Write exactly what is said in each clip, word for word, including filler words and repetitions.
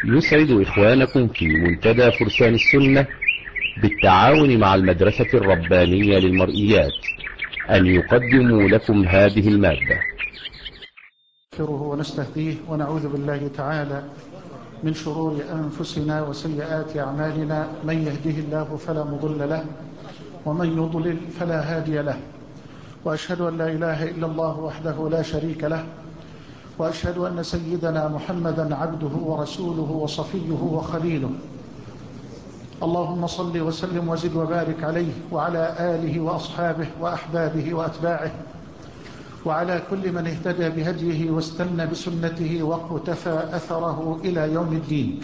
يسعد إخوانكم في منتدى فرسان السنة بالتعاون مع المدرسة الربانية للمرئيات أن يقدموا لكم هذه المادة. نستغفره ونستهديه ونعوذ بالله تعالى من شرور أنفسنا وسيئات أعمالنا، من يهده الله فلا مضل له ومن يضلل فلا هادي له، وأشهد أن لا إله إلا الله وحده لا شريك له، وأشهد أن سيدنا محمدا عبده ورسوله وصفيه وخليله. اللهم صل وسلم وزد وبارك عليه وعلى آله وأصحابه وأحبابه وأتباعه وعلى كل من اهتدى بهديه واستنى بسنته واقتفى أثره إلى يوم الدين.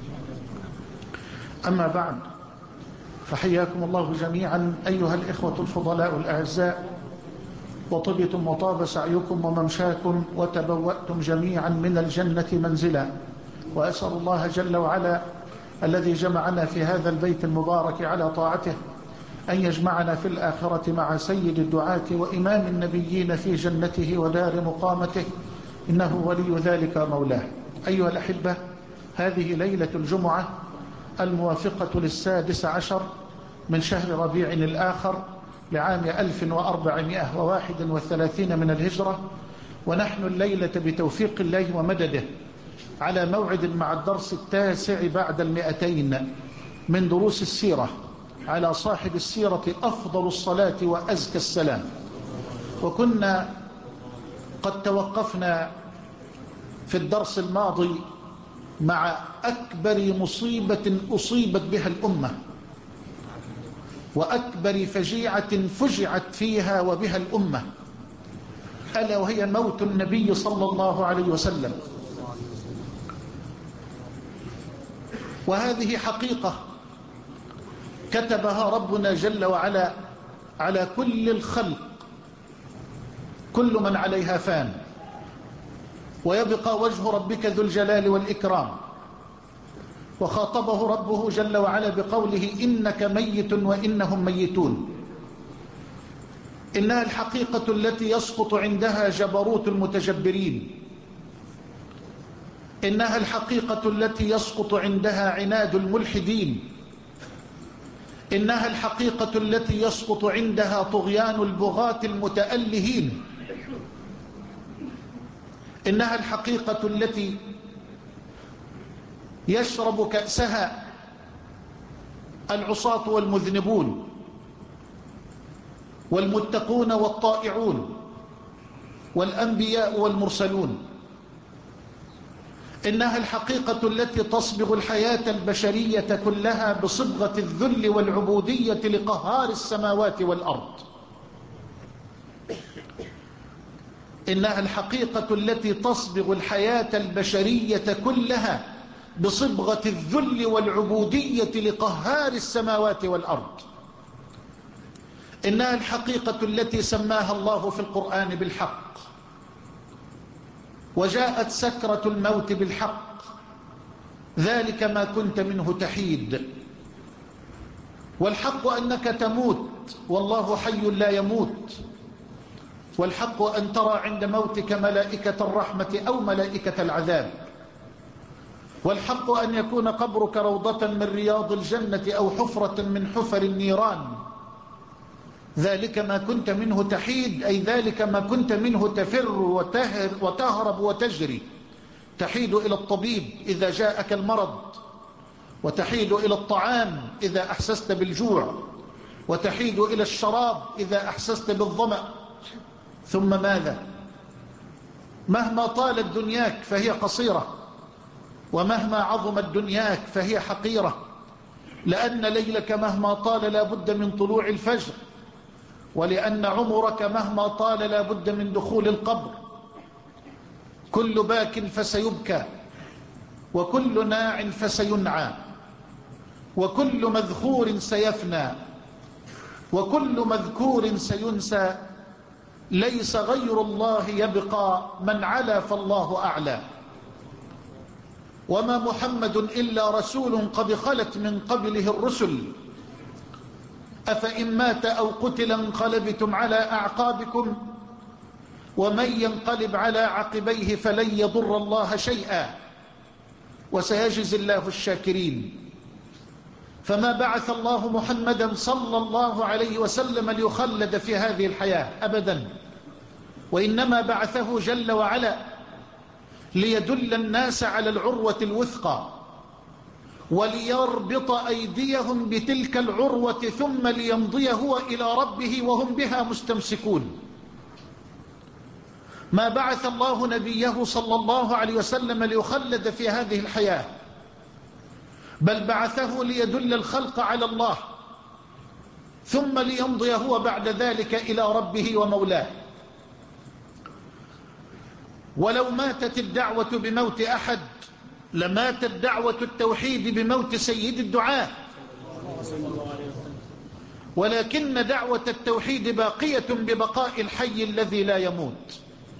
أما بعد، فحياكم الله جميعا أيها الإخوة الفضلاء الأعزاء، وطبتم وطاب سعيكم وممشاكم وتبوأتم جميعا من الجنة منزلا، وأسأل الله جل وعلا الذي جمعنا في هذا البيت المبارك على طاعته أن يجمعنا في الآخرة مع سيد الدعاة وإمام النبيين في جنته ودار مقامته، إنه ولي ذلك مولاه. أيها الأحبة، هذه ليلة الجمعة الموافقة للسادس عشر من شهر ربيع الآخر لعام ألف وأربعمائة وواحد وثلاثين من الهجرة، ونحن الليلة بتوفيق الله ومدده على موعد مع الدرس التاسع بعد المئتين من دروس السيرة على صاحب السيرة أفضل الصلاة وأزكى السلام. وكنا قد توقفنا في الدرس الماضي مع أكبر مصيبة أصيبت بها الأمة وأكبر فجيعة فجعت فيها وبها الأمة، ألا وهي موت النبي صلى الله عليه وسلم. وهذه حقيقة كتبها ربنا جل وعلا على كل الخلق، كل من عليها فان، ويبقى وجه ربك ذو الجلال والإكرام. وخاطبه ربه جل وعلا بقوله إنك ميت وإنهم ميتون. إنها الحقيقة التي يسقط عندها جبروت المتجبرين، إنها الحقيقة التي يسقط عندها عناد الملحدين، إنها الحقيقة التي يسقط عندها طغيان البغاة المتألهين، إنها الحقيقة التي يشرب كأسها العصاة والمذنبون والمتقون والطائعون والأنبياء والمرسلون. إنها الحقيقة التي تصبغ الحياة البشرية كلها بصبغة الذل والعبودية لقهار السماوات والأرض. إنها الحقيقة التي تصبغ الحياة البشرية كلها بصبغة الذل والعبودية لقهار السماوات والأرض. إنها الحقيقة التي سماها الله في القرآن بالحق، وجاءت سكرة الموت بالحق، ذلك ما كنت منه تحيد. والحق أنك تموت والله حي لا يموت، والحق أن ترى عند موتك ملائكة الرحمة أو ملائكة العذاب، والحق أن يكون قبرك روضة من رياض الجنة أو حفرة من حفر النيران. ذلك ما كنت منه تحيد، أي ذلك ما كنت منه تفر وتهر وتهرب وتجري. تحيد إلى الطبيب إذا جاءك المرض، وتحيد إلى الطعام إذا أحسست بالجوع، وتحيد إلى الشراب إذا أحسست بالظمأ. ثم ماذا؟ مهما طالت دنياك فهي قصيرة، ومهما عظمت دنياك فهي حقيرة، لأن ليلك مهما طال لا بد من طلوع الفجر، ولأن عمرك مهما طال لا بد من دخول القبر. كل باك فسيبكى، وكل ناع فسينعى، وكل مذخور سيفنى، وكل مذكور سينسى. ليس غير الله يبقى، من علا فالله أعلى. وما محمد إلا رسول قد خلت من قبله الرسل، أفإن مات أو قتل انقلبتم على أعقابكم، ومن ينقلب على عقبيه فلن يضر الله شيئا، وسيجزي الله الشاكرين. فما بعث الله محمدا صلى الله عليه وسلم ليخلد في هذه الحياة أبدا، وإنما بعثه جل وعلا ليدل الناس على العروة الوثقى، وليربط أيديهم بتلك العروة ثم ليمضي هو إلى ربه وهم بها مستمسكون. ما بعث الله نبيه صلى الله عليه وسلم ليخلد في هذه الحياة، بل بعثه ليدل الخلق على الله ثم ليمضي هو بعد ذلك إلى ربه ومولاه. ولو ماتت الدعوة بموت أحد لماتت دعوة التوحيد بموت سيد الدعاة، ولكن دعوة التوحيد باقية ببقاء الحي الذي لا يموت.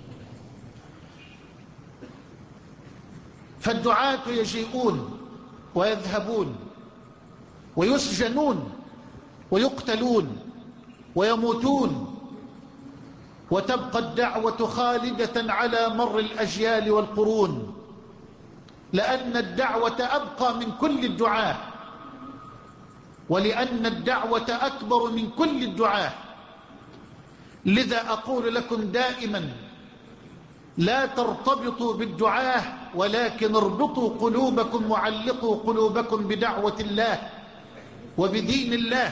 فالدعاة يجيئون ويذهبون ويسجنون ويقتلون ويموتون، وتبقى الدعوة خالدة على مر الأجيال والقرون، لأن الدعوة أبقى من كل الدعاة، ولأن الدعوة أكبر من كل الدعاة. لذا أقول لكم دائما لا ترتبطوا بالدعاة، ولكن اربطوا قلوبكم وعلقوا قلوبكم بدعوة الله وبدين الله.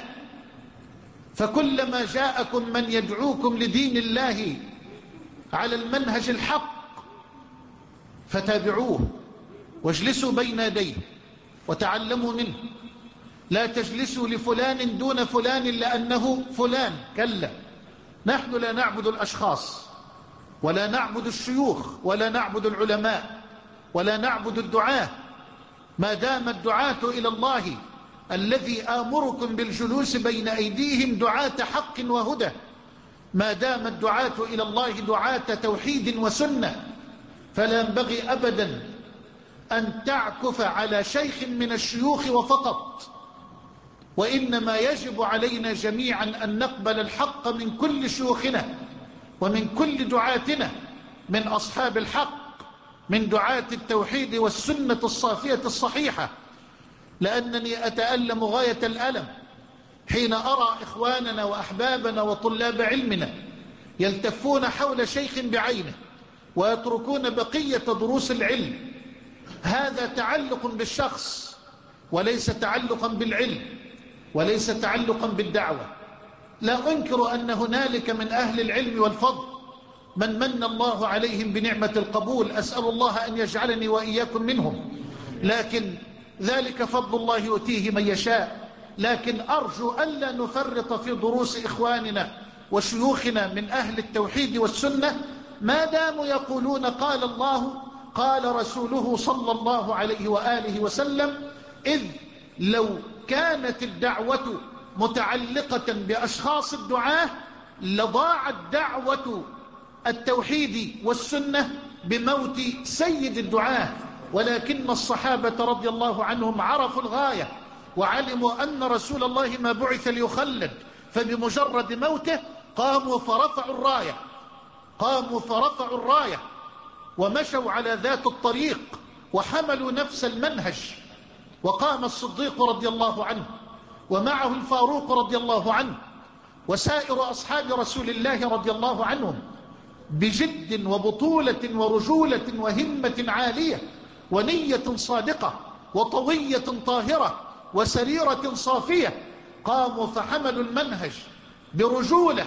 فكلما جاءكم من يدعوكم لدين الله على المنهج الحق فتابعوه واجلسوا بين يديه وتعلموا منه. لا تجلسوا لفلان دون فلان لأنه فلان، كلا، نحن لا نعبد الأشخاص ولا نعبد الشيوخ ولا نعبد العلماء ولا نعبد الدعاة، ما دام الدعاة إلى الله الذي آمركم بالجلوس بين أيديهم دعاة حق وهدى، ما دام الدعاة إلى الله دعاة توحيد وسنة، فلا ينبغي أبدا أن تعكف على شيخ من الشيوخ وفقط، وإنما يجب علينا جميعا أن نقبل الحق من كل شيوخنا ومن كل دعاتنا، من أصحاب الحق، من دعاة التوحيد والسنة الصافية الصحيحة. لأنني أتألم غاية الألم حين أرى إخواننا وأحبابنا وطلاب علمنا يلتفون حول شيخ بعينه ويتركون بقية دروس العلم. هذا تعلق بالشخص وليس تعلقا بالعلم وليس تعلقا بالدعوة. لا أنكر أن هنالك من أهل العلم والفضل من من الله عليهم بنعمة القبول، أسأل الله أن يجعلني وإياكم منهم، لكن ذلك فضل الله يؤتيه من يشاء. لكن أرجو ألا نفرط في دروس إخواننا وشيوخنا من أهل التوحيد والسنة ما داموا يقولون قال الله قال رسوله صلى الله عليه وآله وسلم، إذ لو كانت الدعوة متعلقة بأشخاص الدعاة لضاعت دعوة التوحيد والسنة بموت سيد الدعاة. ولكن الصحابة رضي الله عنهم عرفوا الغاية وعلموا أن رسول الله ما بعث ليخلد، فبمجرد موته قاموا فرفعوا الراية قاموا فرفعوا الراية ومشوا على ذات الطريق وحملوا نفس المنهج. وقام الصديق رضي الله عنه ومعه الفاروق رضي الله عنه وسائر أصحاب رسول الله رضي الله عنهم بجد وبطولة ورجولة وهمة عالية ونية صادقة وطوية طاهرة وسريرة صافية. قاموا فحملوا المنهج برجولة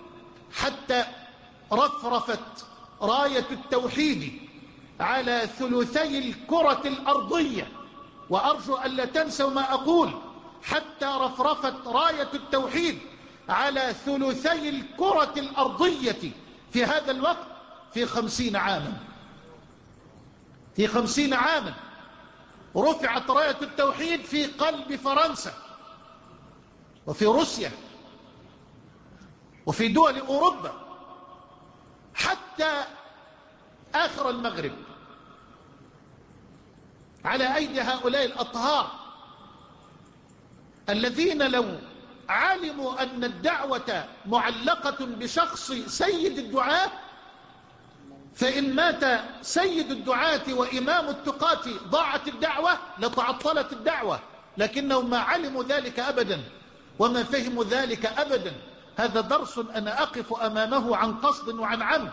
حتى رفرفت راية التوحيد على ثلثي الكرة الأرضية. وأرجو أن لا تنسوا ما أقول، حتى رفرفت راية التوحيد على ثلثي الكرة الأرضية في هذا الوقت في خمسين عاما. في خمسين عاما رفعت راية التوحيد في قلب فرنسا وفي روسيا وفي دول أوروبا حتى آخر المغرب على أيدي هؤلاء الأطهار الذين لو علموا أن الدعوة معلقة بشخص سيد الدعاة فإن مات سيد الدعاة وإمام التقاة ضاعت الدعوة لتعطلت الدعوة، لكنهم ما علموا ذلك أبدا وما فهموا ذلك أبدا. هذا درس أنا أقف أمامه عن قصد وعن عمد،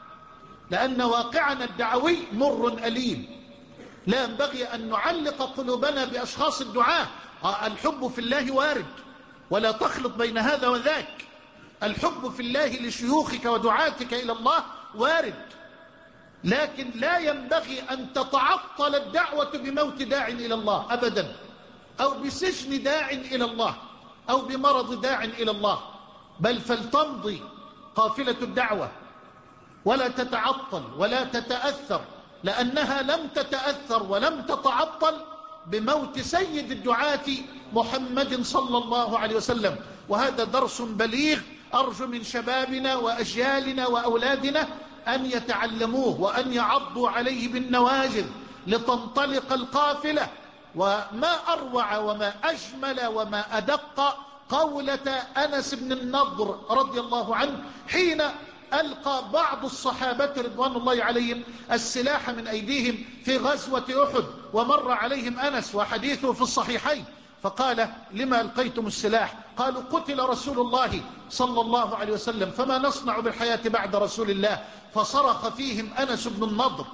لأن واقعنا الدعوي مر أليم. لا ينبغي أن نعلق قلوبنا بأشخاص الدعاة. الحب في الله وارد، ولا تخلط بين هذا وذاك. الحب في الله لشيوخك ودعاتك إلى الله وارد، لكن لا ينبغي أن تتعطل الدعوة بموت داع إلى الله أبدا، أو بسجن داع إلى الله، أو بمرض داع إلى الله، بل فلتمضي قافلة الدعوة ولا تتعطل ولا تتأثر، لأنها لم تتأثر ولم تتعطل بموت سيد الدعاة محمد صلى الله عليه وسلم. وهذا درس بليغ أرجو من شبابنا وأجيالنا وأولادنا أن يتعلموه وأن يعضوا عليه بالنواجذ لتنطلق القافلة. وما أروع وما أجمل وما أدق قولة أنس بن النضر رضي الله عنه حين ألقى بعض الصحابة رضوان الله عليهم السلاح من أيديهم في غزوة أحد، ومر عليهم أنس وحديثه في الصحيحين، فقال: لما ألقيتم السلاح؟ قالوا: قتل رسول الله صلى الله عليه وسلم، فما نصنع بالحياة بعد رسول الله؟ فصرخ فيهم أنس بن النضر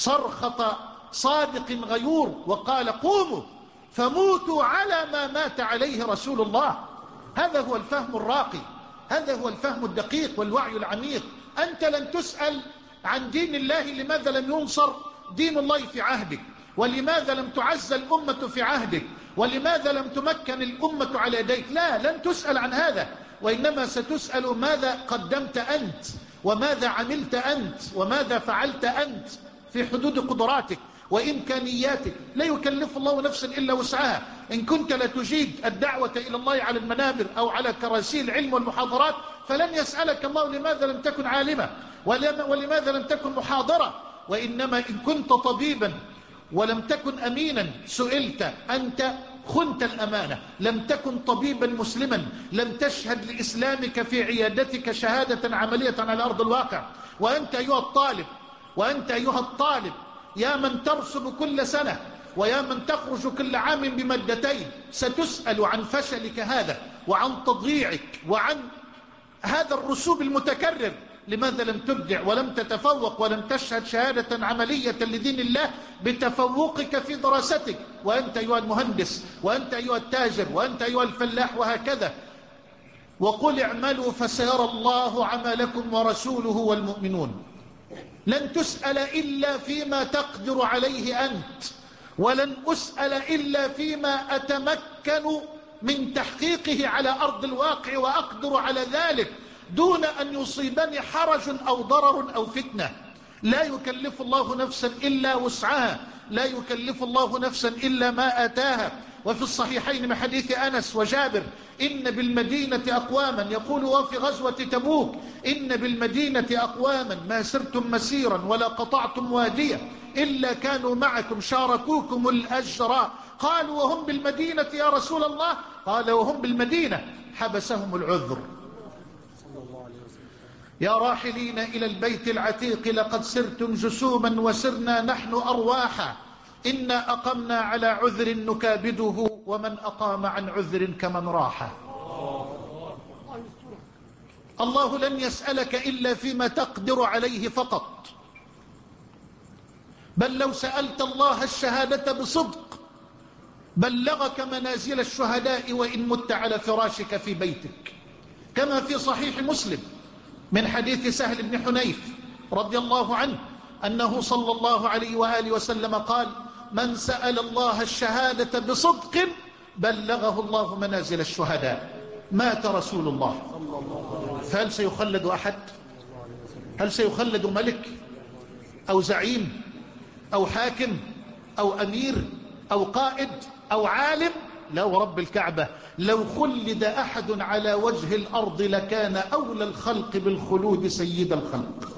صرخة صادق غيور وقال: قوموا فموتوا على ما مات عليه رسول الله. هذا هو الفهم الراقي، هذا هو الفهم الدقيق والوعي العميق. أنت لن تسأل عن دين الله لماذا لم ينصر دين الله في عهدك، ولماذا لم تعز الأمة في عهدك، ولماذا لم تمكن الأمة على يديك. لا، لن تسأل عن هذا، وإنما ستسأل ماذا قدمت أنت، وماذا عملت أنت، وماذا فعلت أنت في حدود قدراتك وإمكانياتك. لا يكلف الله نفسا إلا وسعها. إن كنت لا تجيد الدعوة إلى الله على المنابر أو على كراسي العلم والمحاضرات، فلن يسألك الله لماذا لم تكن عالمة ولماذا لم تكن محاضرة. وإنما إن كنت طبيبا ولم تكن أمينا سئلت. أنت خنت الأمانة، لم تكن طبيبا مسلما، لم تشهد لإسلامك في عيادتك شهادة عملية على أرض الواقع. وأنت أيها الطالب وأنت أيها الطالب يا من ترسب كل سنة ويا من تخرج كل عام بمادتين، ستسأل عن فشلك هذا وعن تضييعك وعن هذا الرسوب المتكرر. لماذا لم تبدع ولم تتفوق ولم تشهد شهادة عملية لدين الله بتفوقك في دراستك؟ وأنت أيها المهندس، وأنت أيها التاجر، وأنت أيها الفلاح، وهكذا. وقل اعملوا فسيرى الله عملكم ورسوله والمؤمنون. لن تسأل إلا فيما تقدر عليه أنت، ولن أسأل إلا فيما أتمكن من تحقيقه على أرض الواقع وأقدر على ذلك دون أن يصيبني حرج أو ضرر أو فتنة. لا يكلف الله نفسا إلا وسعها، لا يكلف الله نفسا إلا ما آتاها. وفي الصحيحين من حديث أنس وجابر: إن بالمدينة أقواما، يقول وفي غزوة تبوك: إن بالمدينة أقواما ما سرتم مسيرا ولا قطعتم واديا إلا كانوا معكم شاركوكم الأجر. قالوا: وهم بالمدينة يا رسول الله؟ قال: وهم بالمدينة حبسهم العذر. يا راحلين إلى البيت العتيق لقد سرتم جسوما وسرنا نحن أرواحا، إنا أقمنا على عذر نكابده ومن أقام عن عذر كمن راح. الله لن يسألك إلا فيما تقدر عليه فقط، بل لو سألت الله الشهادة بصدق بلغك منازل الشهداء وإن مت على فراشك في بيتك، كما في صحيح مسلم من حديث سهل بن حنيف رضي الله عنه أنه صلى الله عليه وآله وسلم قال: من سأل الله الشهادة بصدق بلغه الله منازل الشهداء. مات رسول الله، فهل سيخلد أحد؟ هل سيخلد ملك أو زعيم أو حاكم أو أمير أو قائد أو عالم؟ لا ورب الكعبة، لو خلد أحد على وجه الأرض لكان أولى الخلق بالخلود سيد الخلق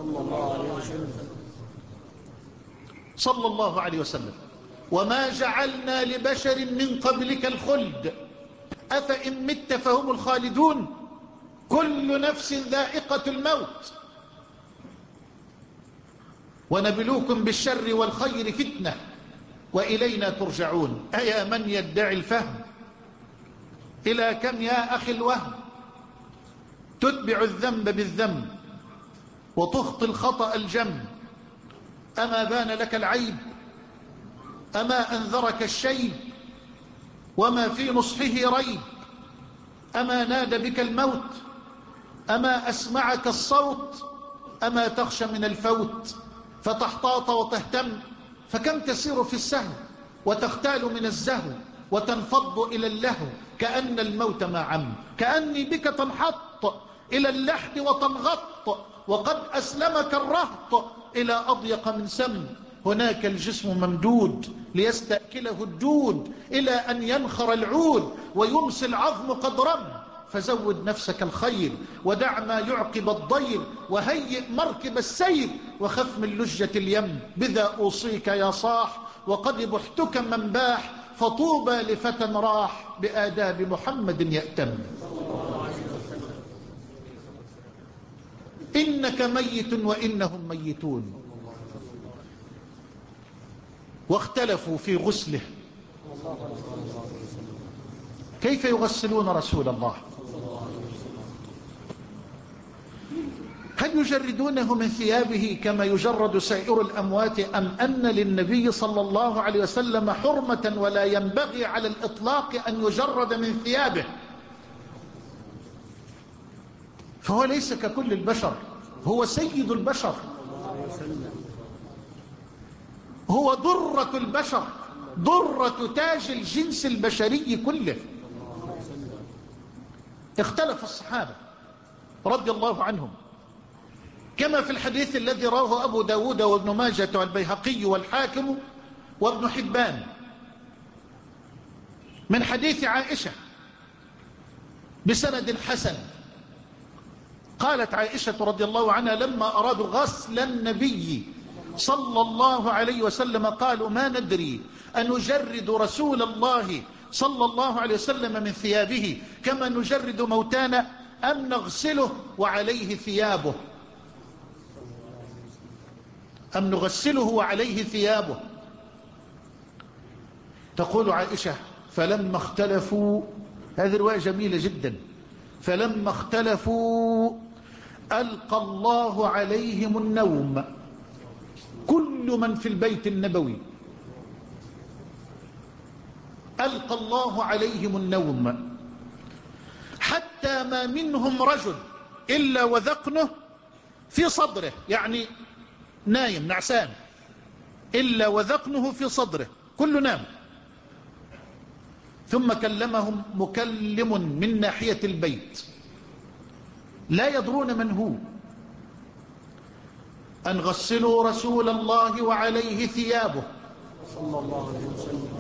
صلى الله عليه وسلم. وما جعلنا لبشر من قبلك الخلد أفإن مت فهم الخالدون كل نفس ذائقة الموت. ونبلوكم بالشر والخير فتنة وإلينا ترجعون. أيا من يدعي الفهم، إلى كم يا أخي الوهم تتبع الذنب بالذنب وتخطي الخطأ الجم؟ أما بان لك العيب، أما أنذرك الشيب، وما في نصحه ريب، أما نادى بك الموت، أما أسمعك الصوت، أما تخشى من الفوت فتحتاط وتهتم؟ فكم تسير في السهو وتختال من الزهو وتنفض إلى اللهو كأن الموت ما عم، كأني بك تنحط إلى اللحد وتنغط وقد أسلمك الرهط إلى أضيق من سم. هناك الجسم ممدود ليستأكله الدود إلى أن ينخر العود ويمسي العظم قد رم. فزود نفسك الخير ودع ما يعقب الضير وهيئ مركب السير وخف من لجة اليم. بذا أوصيك يا صاح وقد بحتك من باح، فطوبى لفتى راح بآداب محمد يأتم. إنك ميت وإنهم ميتون. واختلفوا في غسله، كيف يغسلون رسول الله؟ هل يجردونه من ثيابه كما يجرد سائر الأموات، أم أن للنبي صلى الله عليه وسلم حرمة ولا ينبغي على الإطلاق أن يجرد من ثيابه؟ فهو ليس ككل البشر، هو سيد البشر، هو ضرة البشر، ضرة تاج الجنس البشري كله. اختلف الصحابة رضي الله عنهم كما في الحديث الذي رواه أبو داود وابن ماجة والبيهقي والحاكم وابن حبان من حديث عائشة بسند حسن. قالت عائشة رضي الله عنها لما أرادوا غسل النبي صلى الله عليه وسلم قالوا ما ندري أن نجرد رسول الله صلى الله عليه وسلم من ثيابه كما نجرد موتانا أم نغسله وعليه ثيابه، أم نغسله وعليه ثيابه. تقول عائشة فلما اختلفوا، هذه رواية جميلة جدا، فلما اختلفوا ألقى الله عليهم النوم كل من في البيت النبوي، ألقى الله عليهم النوم حتى ما منهم رجل إلا وذقنه في صدره، يعني نايم نعسان، إلا وذقنه في صدره، كل نام. ثم كلمهم مكلم من ناحية البيت لا يدرون من هو، أن غسلوا رسول الله وعليه ثيابه صلى الله عليه وسلم،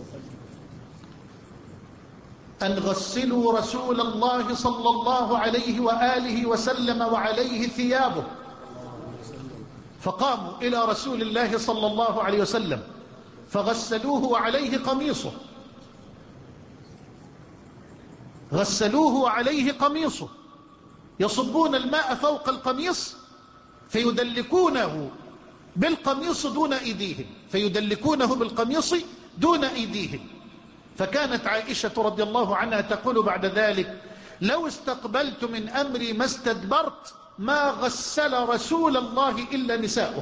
أن غسلوا رسول الله صلى الله عليه وآله وسلم وعليه ثيابه. فقاموا إلى رسول الله صلى الله عليه وسلم فغسلوه وعليه قميصه، غسلوه وعليه قميصه، يصبون الماء فوق القميص فيدلكونه بالقميص دون أيديهم، فيدلكونه بالقميص دون أيديهم. فكانت عائشة رضي الله عنها تقول بعد ذلك لو استقبلت من أمري ما استدبرت ما غسل رسول الله إلا نساؤه.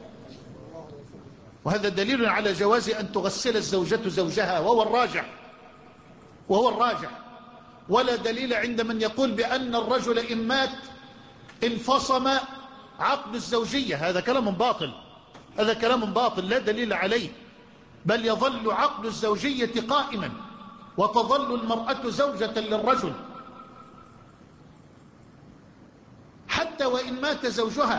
وهذا دليل على جواز أن تغسل الزوجة زوجها، وهو الراجح، وهو الراجح. ولا دليل عند من يقول بأن الرجل إن مات انفصم عقد الزوجية، هذا كلام باطل، هذا كلام باطل لا دليل عليه، بل يظل عقد الزوجية قائما وتظل المرأة زوجة للرجل حتى وإن مات زوجها،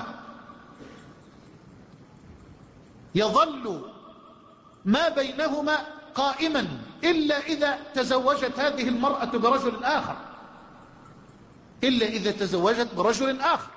يظل ما بينهما قائما إلا إذا تزوجت هذه المرأة برجل آخر، إلا إذا تزوجت برجل آخر.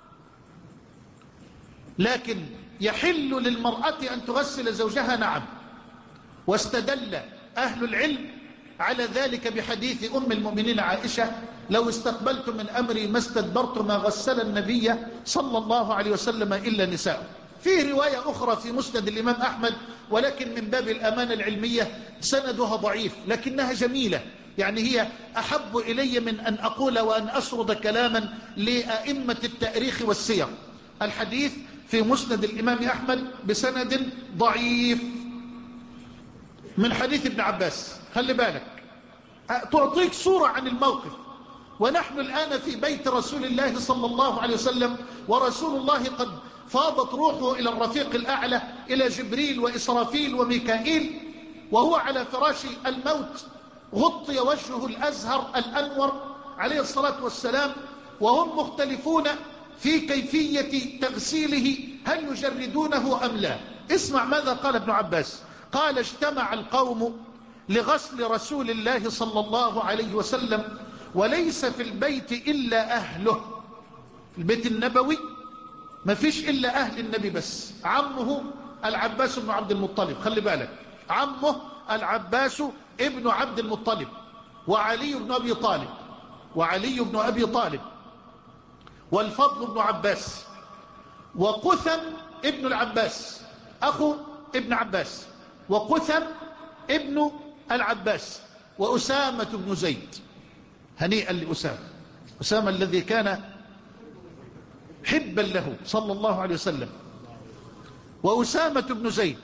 لكن يحل للمرأة أن تغسل زوجها، نعم. واستدل أهل العلم على ذلك بحديث أم المؤمنين عائشة لو استقبلت من أمري ما استدبرت ما غسل النبي صلى الله عليه وسلم إلا نساء. فيه رواية أخرى في مسند الإمام أحمد، ولكن من باب الأمانة العلمية سندها ضعيف لكنها جميلة، يعني هي أحب إلي من أن أقول وأن أسرد كلاما لأئمة التاريخ والسير. الحديث في مسند الإمام أحمد بسند ضعيف من حديث ابن عباس. خلي بالك، تعطيك صورة عن الموقف. ونحن الآن في بيت رسول الله صلى الله عليه وسلم، ورسول الله قد فاضت روحه إلى الرفيق الأعلى، إلى جبريل وإسرافيل وميكائيل، وهو على فراش الموت، غطي وجهه الأزهر الأنور عليه الصلاة والسلام، وهم مختلفون في كيفية تغسيله، هل يجردونه أم لا. اسمع ماذا قال ابن عباس. قال: اجتمع القوم لغسل رسول الله صلى الله عليه وسلم، وليس في البيت إلا أهله. البيت النبوي ما فيش إلا أهل النبي بس. عمه العباس بن عبد المطلب، خلي بالك، عمه العباس ابن عبد المطلب، وعلي بن أبي طالب، وعلي بن أبي طالب، والفضل بن عباس، وقثم ابن العباس أخو ابن عباس، وقثم ابن العباس، وأسامة بن زيد. هنيئا لأسامة، أسامة الذي كان حبا له صلى الله عليه وسلم، وأسامة بن زيد،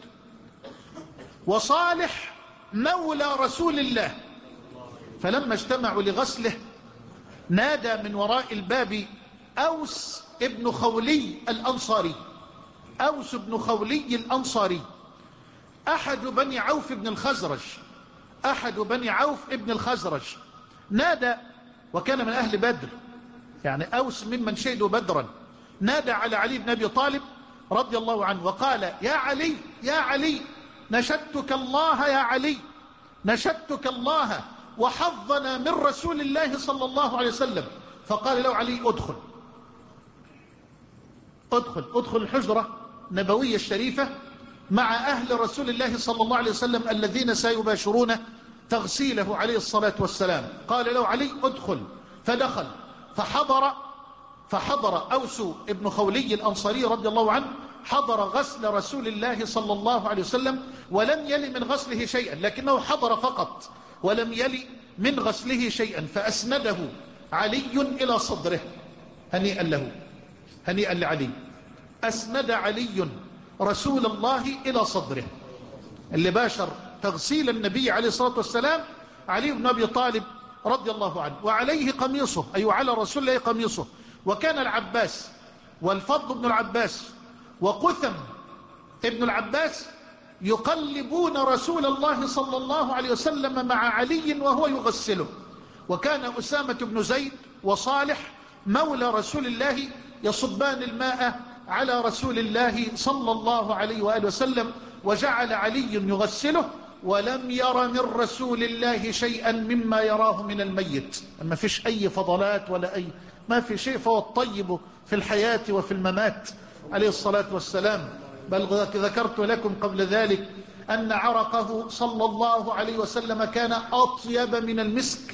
وصالح مولى رسول الله. فلما اجتمعوا لغسله نادى من وراء الباب أوس ابن خولي الأنصاري، أوس بن خولي الأنصاري، أحد بني عوف بن الخزرج، أحد بني عوف ابن الخزرج. نادى، وكان من أهل بدر، يعني أوس ممن شهدوا بدرا. نادى على علي بن أبي طالب رضي الله عنه وقال: يا علي، يا علي، نشدتك الله يا علي، نشدتك الله وحظنا من رسول الله صلى الله عليه وسلم. فقال له علي: ادخل ادخل ادخل الحجرة النبوية الشريفة مع أهل رسول الله صلى الله عليه وسلم الذين سيباشرون تغسيله عليه الصلاة والسلام. قال له علي: ادخل. فدخل، فحضر فحضر أوس ابن خولي الأنصاري رضي الله عنه، حضر غسل رسول الله صلى الله عليه وسلم، ولم يلي من غسله شيئا، لكنه حضر فقط ولم يلي من غسله شيئا. فأسنده علي إلى صدره. هنيئا له، هنيئا لعلي، أسند علي رسول الله إلى صدره. اللي باشر تغسيل النبي عليه الصلاة والسلام علي بن أبي طالب رضي الله عنه، وعليه قميصه، أي على رسول الله قميصه. وكان العباس والفضل بن العباس وقثم ابن العباس يقلبون رسول الله صلى الله عليه وسلم مع علي وهو يغسله. وكان أسامة بن زيد وصالح مولى رسول الله يصبان الماء على رسول الله صلى الله عليه وآله وسلم، وجعل علي يغسله، ولم ير من رسول الله شيئا مما يراه من الميت. ما فيش أي فضلات ولا أي، ما في شيء، فهو الطيب في الحياة وفي الممات عليه الصلاة والسلام. بل ذكرت لكم قبل ذلك أن عرقه صلى الله عليه وسلم كان أطيب من المسك،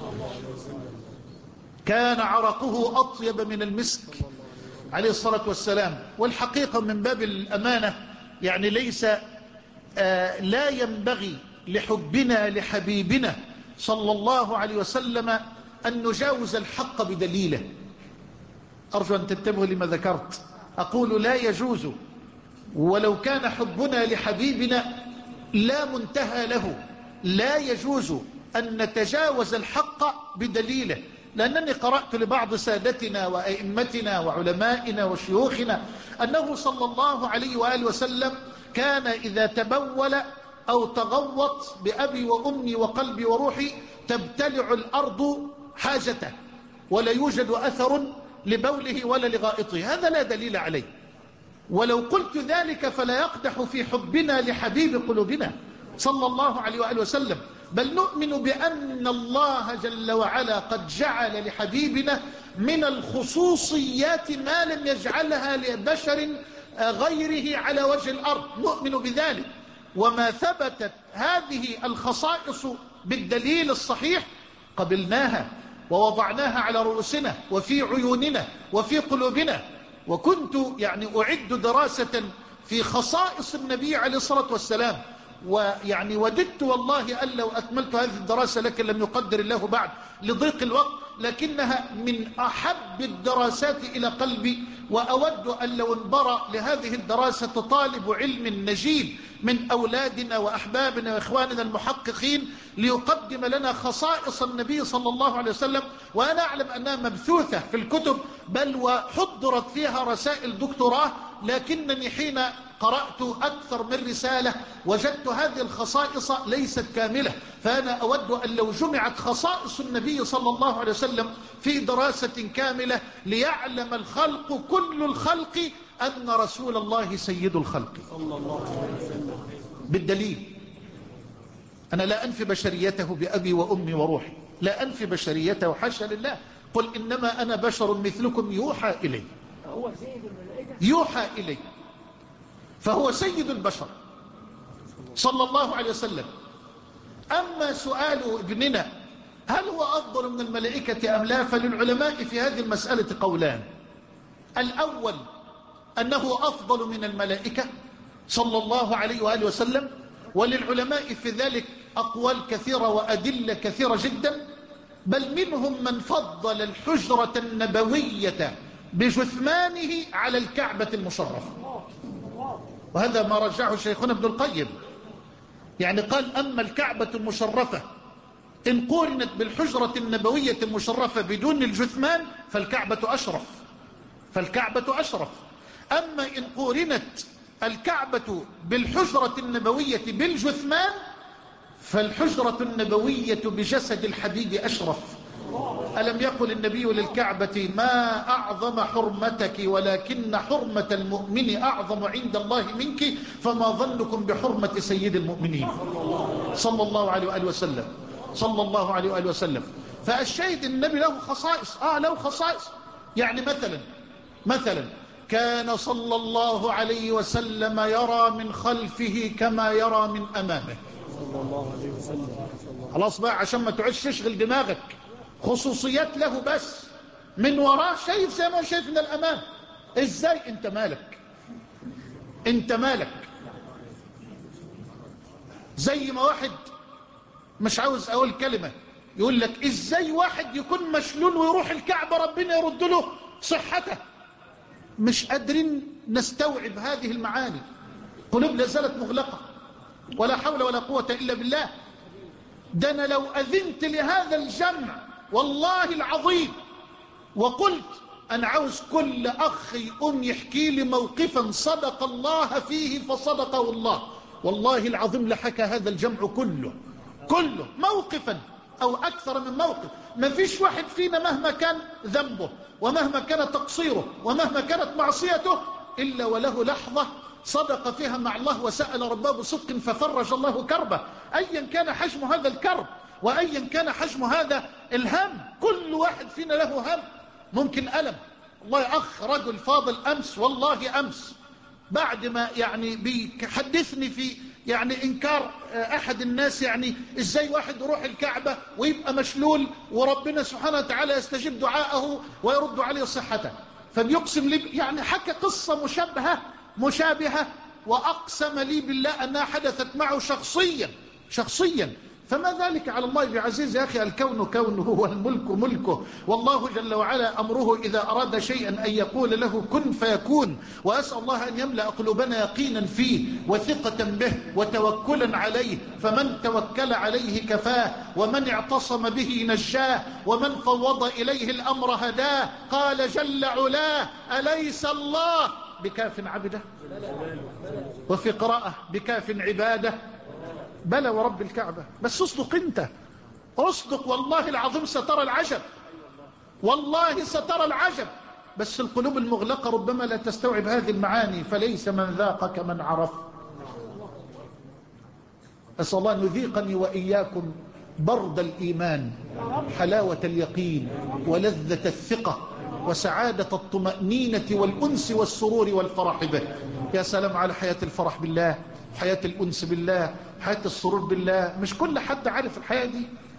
كان عرقه أطيب من المسك عليه الصلاة والسلام. والحقيقة من باب الأمانة، يعني ليس آه لا ينبغي لحبنا لحبيبنا صلى الله عليه وسلم أن نجاوز الحق بدليله. أرجو أن تنتبهوا لما ذكرت. أقول لا يجوز، ولو كان حبنا لحبيبنا لا منتهى له، لا يجوز أن نتجاوز الحق بدليله. لأنني قرأت لبعض سادتنا وأئمتنا وعلمائنا وشيوخنا أنه صلى الله عليه وآله وسلم كان إذا تبول أو تغوط بأبي وأمي وقلبي وروحي تبتلع الأرض حاجته، ولا يوجد أثر لبوله ولا لغائطه. هذا لا دليل عليه. ولو قلت ذلك فلا يقدح في حبنا لحبيب قلوبنا صلى الله عليه وآله وسلم، بل نؤمن بأن الله جل وعلا قد جعل لحبيبنا من الخصوصيات ما لم يجعلها لبشر غيره على وجه الأرض. نؤمن بذلك، وما ثبتت هذه الخصائص بالدليل الصحيح قبلناها ووضعناها على رؤوسنا وفي عيوننا وفي قلوبنا. وكنت يعني أعد دراسة في خصائص النبي عليه الصلاة والسلام، ويعني وددت والله أن لو أكملت هذه الدراسة، لكن لم يقدر الله بعد لضيق الوقت، لكنها من أحب الدراسات إلى قلبي، وأود أن لو انبرأ لهذه الدراسة طالب علم نجيب من أولادنا وأحبابنا وإخواننا المحققين ليقدم لنا خصائص النبي صلى الله عليه وسلم. وأنا أعلم أنها مبثوثة في الكتب، بل وحضرت فيها رسائل دكتوراه، لكنني حين قرأت أكثر من رسالة وجدت هذه الخصائص ليست كاملة، فأنا أود أن لو جمعت خصائص النبي صلى الله عليه وسلم في دراسة كاملة ليعلم الخلق كل الخلق أن رسول الله سيد الخلق صلى الله عليه وسلم. بالدليل، أنا لا أنفي بشريته بأبي وأمي وروحي، لا أنفي بشريته حاشا لله، قل إنما أنا بشر مثلكم يوحى إلي، يوحى إلي، فهو سيد البشر صلى الله عليه وسلم. أما سؤال ابننا هل هو أفضل من الملائكة أم لا، فللعلماء في هذه المسألة قولان. الأول أنه أفضل من الملائكة صلى الله عليه وآله وسلم، وللعلماء في ذلك أقوال كثيرة وأدلة كثيرة جدا، بل منهم من فضل الحجرة النبوية بجثمانه على الكعبة المشرفة، وهذا ما رجعه شيخنا ابن القيم، يعني قال أما الكعبة المشرفة إن قورنت بالحجرة النبوية المشرفة بدون الجثمان فالكعبة أشرف، فالكعبة أشرف. أما إن قورنت الكعبة بالحجرة النبوية بالجثمان فالحجرة النبوية بجسد الحبيب أشرف. ألم يقل النبي للكعبة ما أعظم حرمتك ولكن حرمة المؤمن أعظم عند الله منك، فما ظنكم بحرمة سيد المؤمنين صلى الله عليه وآله وسلم، صلى الله عليه وآله وسلم. فالشاهد النبي له خصائص، آه له خصائص. يعني مثلا مثلا كان صلى الله عليه وسلم يرى من خلفه كما يرى من أمامه صلى الله عليه وسلم. خلاص بقى عشان ما تعيش تشغل دماغك، خصوصيات له بس، من وراه شايف زي ما شايف من الأمام. ازاي؟ انت مالك، انت مالك. زي ما واحد مش عاوز اقول كلمة يقول لك ازاي واحد يكون مشلول ويروح الكعبة ربنا يرد له صحته. مش قادرين نستوعب هذه المعاني، قلوب لا زالت مغلقة، ولا حول ولا قوة إلا بالله. ده أنا لو أذنت لهذا الجمع والله العظيم وقلت أنا عاوز كل أخ يقوم يحكي لي موقفا صدق الله فيه فصدقه الله، والله العظيم لحكى هذا الجمع كله كله موقفا أو أكثر من موقف. ما فيش واحد فينا مهما كان ذنبه ومهما كان تقصيره ومهما كانت معصيته إلا وله لحظة صدق فيها مع الله وسأل ربه بصدق ففرج الله كربه، أيا كان حجم هذا الكرب وأيا كان حجم هذا الهم. كل واحد فينا له هم، ممكن ألم. والله أخ رجل فاضل أمس، والله أمس بعد ما يعني بيحدثني في يعني إنكار أحد الناس، يعني إزاي واحد يروح الكعبة ويبقى مشلول وربنا سبحانه وتعالى يستجيب دعاءه ويرد عليه صحته، فبيقسم لي يعني حكى قصة مشابهة مشابهة وأقسم لي بالله أنها حدثت معه شخصيا شخصيا. فما ذلك على الله بعزيز يا أخي؟ الكون كونه والملك ملكه، والله جل وعلا أمره إذا أراد شيئا أن يقول له كن فيكون. وأسأل الله أن يملأ قلوبنا يقينا فيه وثقة به وتوكلا عليه، فمن توكل عليه كفاه، ومن اعتصم به نجاه، ومن فوض إليه الأمر هداه. قال جل علاه أليس الله بكاف عبده؟ وفي قراءة بكاف عباده؟ بلى ورب الكعبة. بس اصدق انت، اصدق والله العظيم سترى العجب، والله سترى العجب. بس القلوب المغلقة ربما لا تستوعب هذه المعاني، فليس من ذاق كمن عرف. أسأل الله أن يذيقني وإياكم برد الإيمان، حلاوة اليقين، ولذة الثقة، وسعادة الطمأنينة والأنس والسرور والفرح به. يا سلام على حياة الفرح بالله، حياة الأنس بالله، حياة السرور بالله. مش كل حد عارف الحياة دي،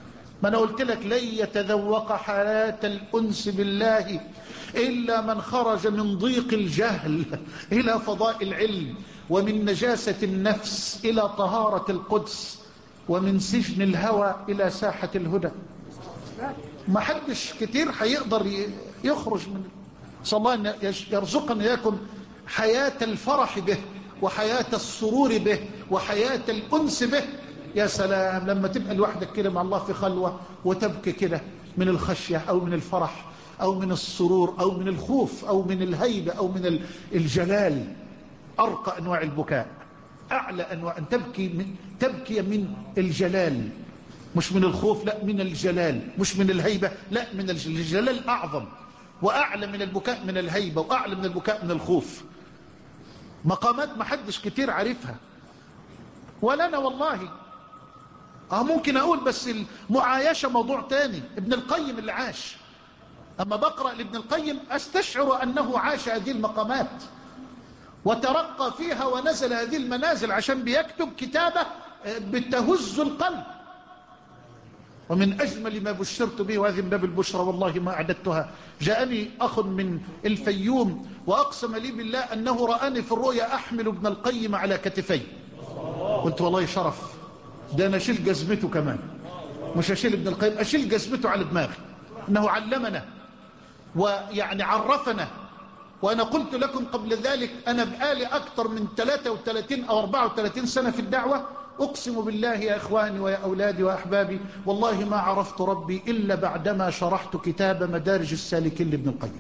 ما أنا قلت لك لن يتذوق حياة الأنس بالله إلا من خرج من ضيق الجهل إلى فضاء العلم، ومن نجاسة النفس إلى طهارة القدس، ومن سجن الهوى إلى ساحة الهدى. ما حدش كتير هيقدر يخرج من. صلى الله أن يرزقنا إياكم حياة الفرح به، وحياة السرور به، وحياة الأنس به. يا سلام لما تبقى لوحدك كده مع الله في خلوة وتبكي كده من الخشية أو من الفرح أو من السرور أو من الخوف أو من الهيبة أو من الجلال. أرقى أنواع البكاء، أعلى أنواع أن تبكي من تبكي من الجلال، مش من الخوف، لا من الجلال، مش من الهيبة، لا من الجلال. الجلال أعظم وأعلى من البكاء من الهيبة، وأعلى من البكاء من الخوف. مقامات ما حدش كتير عارفها ولا أنا والله. اه ممكن أقول، بس المعايشة موضوع تاني. ابن القيم اللي عاش، أما بقرأ لابن القيم أستشعر أنه عاش هذه المقامات وترقى فيها ونزل هذه المنازل، عشان بيكتب كتابة بتهز القلب. ومن أجمل ما بشرت به، وهذه من باب البشرى والله ما أعددتها، جاءني أخ من الفيوم وأقسم لي بالله أنه رآني في الرؤيا أحمل ابن القيم على كتفي. قلت والله شرف، ده أنا أشيل جزمته كمان، مش أشيل ابن القيم، أشيل جزمته على دماغي. أنه علمنا ويعني عرفنا. وأنا قلت لكم قبل ذلك أنا بقالي أكثر من ثلاثة وثلاثين أو أربعة وثلاثين سنة في الدعوة. أقسم بالله يا إخواني ويا أولادي وأحبابي، والله ما عرفت ربي إلا بعدما شرحت كتاب مدارج السالكين لابن القيم.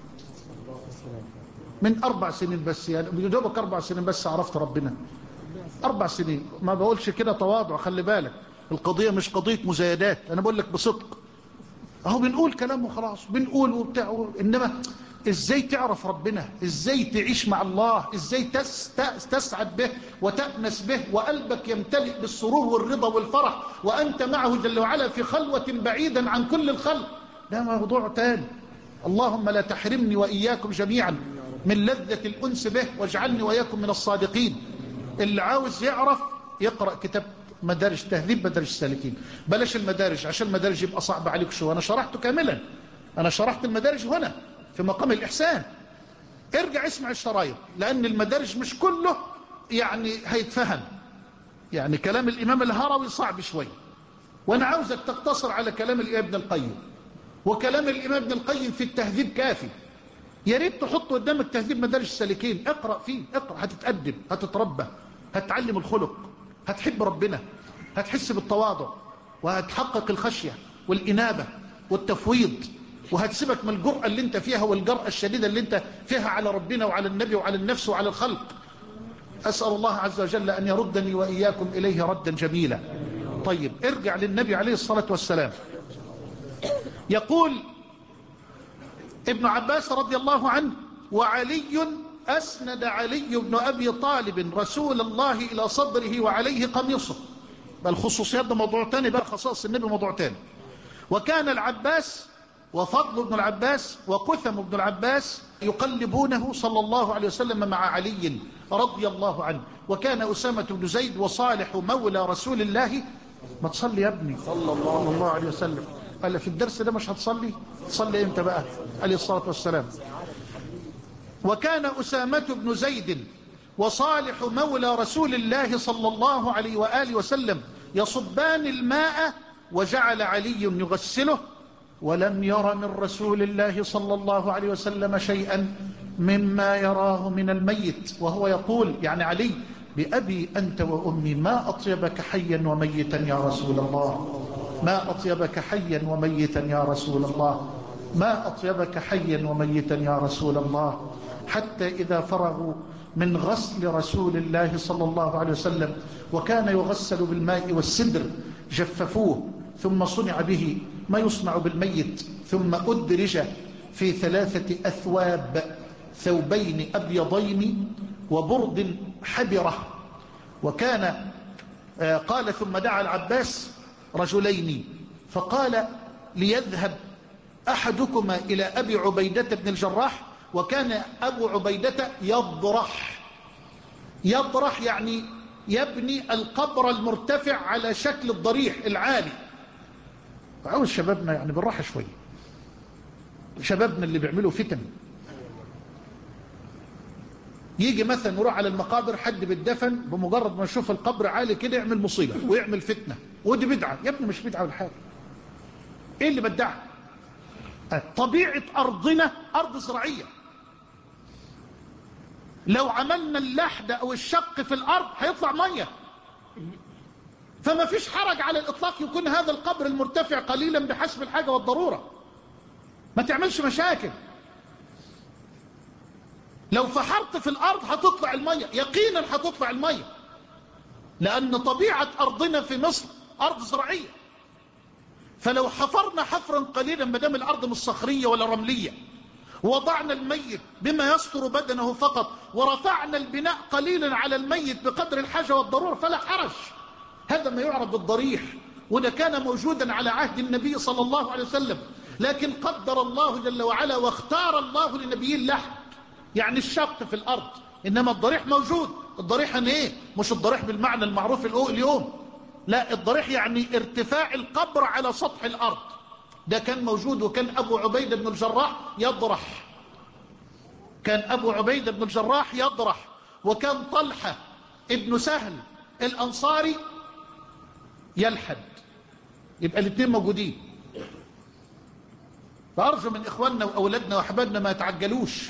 من أربع سنين بس، يعني بدوبك أربع سنين بس عرفت ربنا. أربع سنين. ما بقولش كده تواضع، خلي بالك القضية مش قضية مزايدات، أنا بقول لك بصدق. أهو بنقول كلام وخلاص، بنقول وبتاع، إنما إزاي تعرف ربنا، إزاي تعيش مع الله، إزاي تسعد به وتأنس به وقلبك يمتلئ بالسرور والرضا والفرح وأنت معه جل وعلا في خلوة بعيدا عن كل الخلق، ده موضوع تاني. اللهم لا تحرمني وإياكم جميعا من لذة الأنس به، واجعلني وإياكم من الصادقين. اللي عاوز يعرف يقرأ كتاب مدارج، تهذيب مدارج السالكين. بلاش المدارج، عشان المدارج يبقى صعب عليك شو. أنا شرحته كاملا، أنا شرحت المدارج هنا في مقام الإحسان. ارجع اسمع الشرايط، لأن المدارج مش كله يعني هيتفهم. يعني كلام الإمام الهروي صعب شوي، وأنا عاوزك تقتصر على كلام الإمام ابن القيم. وكلام الإمام ابن القيم في التهذيب كافي. يا ريت تحط قدامك تهذيب مدارج السالكين، اقرأ فيه، اقرأ، هتتأدب، هتتربى، هتتعلم الخلق، هتحب ربنا، هتحس بالتواضع، وهتحقق الخشية والإنابة والتفويض، وهتسيبك من الجرأة اللي انت فيها والجرأة الشديدة اللي انت فيها على ربنا وعلى النبي وعلى النفس وعلى الخلق. أسأل الله عز وجل أن يردني وإياكم إليه ردا جميلا. طيب ارجع للنبي عليه الصلاة والسلام. يقول ابن عباس رضي الله عنه: وعلي أسند علي بن أبي طالب رسول الله إلى صدره وعليه قميصه. الخصوصيات ده موضوع تاني بقى، خصائص النبي موضوع تاني. وكان العباس وفضل بن العباس وقثم بن العباس يقلبونه صلى الله عليه وسلم مع علي رضي الله عنه. وكان أسامة بن زيد وصالح مولى رسول الله. ما تصلي يا ابني صلى الله عليه وسلم. قال في الدرس ده مش هتصلي؟ تصلي امتى بقى عليه الصلاة والسلام. وكان أسامة بن زيد وصالح مولى رسول الله صلى الله عليه وآله وسلم يصبان الماء، وجعل علي يغسله، ولم ير من رسول الله صلى الله عليه وسلم شيئا مما يراه من الميت. وهو يقول يعني علي: بأبي أنت وأمي ما أطيبك حيا وميتا يا رسول الله، ما أطيبك حيا وميتا يا رسول الله، ما أطيبك حيا وميتا يا رسول الله. حتى إذا فرغوا من غسل رسول الله صلى الله عليه وسلم، وكان يغسل بالماء والسدر، جففوه ثم صنع به ما يصنع بالميت، ثم أدرج في ثلاثة أثواب: ثوبين أبيضين وبرد حبرة. وكان قال: ثم دعا العباس رجلين فقال: ليذهب أحدكما إلى أبي عبيدة بن الجراح. وكان أبو عبيدة يضرح، يضرح يعني يبني القبر المرتفع على شكل الضريح العالي. عاوز شبابنا يعني بالراحة شوية، شبابنا اللي بيعملوا فتن. يجي مثلا يروح على المقابر، حد بالدفن بمجرد ما يشوف القبر عالي كده يعمل مصيبة ويعمل فتنة، ودي بدعة. يا ابني مش بدعة ولا حاجة، ايه اللي بدعها؟ طبيعة أرضنا أرض زراعية، لو عملنا اللحد أو الشق في الأرض هيطلع مية، فما فيش حرج على الإطلاق يكون هذا القبر المرتفع قليلا بحسب الحاجة والضرورة، ما تعملش مشاكل. لو فحرت في الأرض هتطلع المية، يقينا هتطلع المية، لأن طبيعة أرضنا في مصر أرض زراعية. فلو حفرنا حفرا قليلا ما دام الأرض مش صخرية ولا رملية، وضعنا الميت بما يستر بدنه فقط، ورفعنا البناء قليلا على الميت بقدر الحاجة والضرورة، فلا حرج. هذا ما يعرف بالضريح، وده كان موجودا على عهد النبي صلى الله عليه وسلم. لكن قدر الله جل وعلا واختار الله لنبيه اللحد، يعني الشق في الأرض. إنما الضريح موجود. الضريح يعني إيه؟ مش الضريح بالمعنى المعروف اليوم، لا، الضريح يعني ارتفاع القبر على سطح الأرض. ده كان موجود، وكان أبو عبيدة بن الجراح يضرح، كان أبو عبيدة بن الجراح يضرح، وكان طلحة ابن سهل الأنصاري يلحد. يبقى الاثنين موجودين. فأرجو من إخواننا وأولادنا وأحبابنا ما يتعجلوش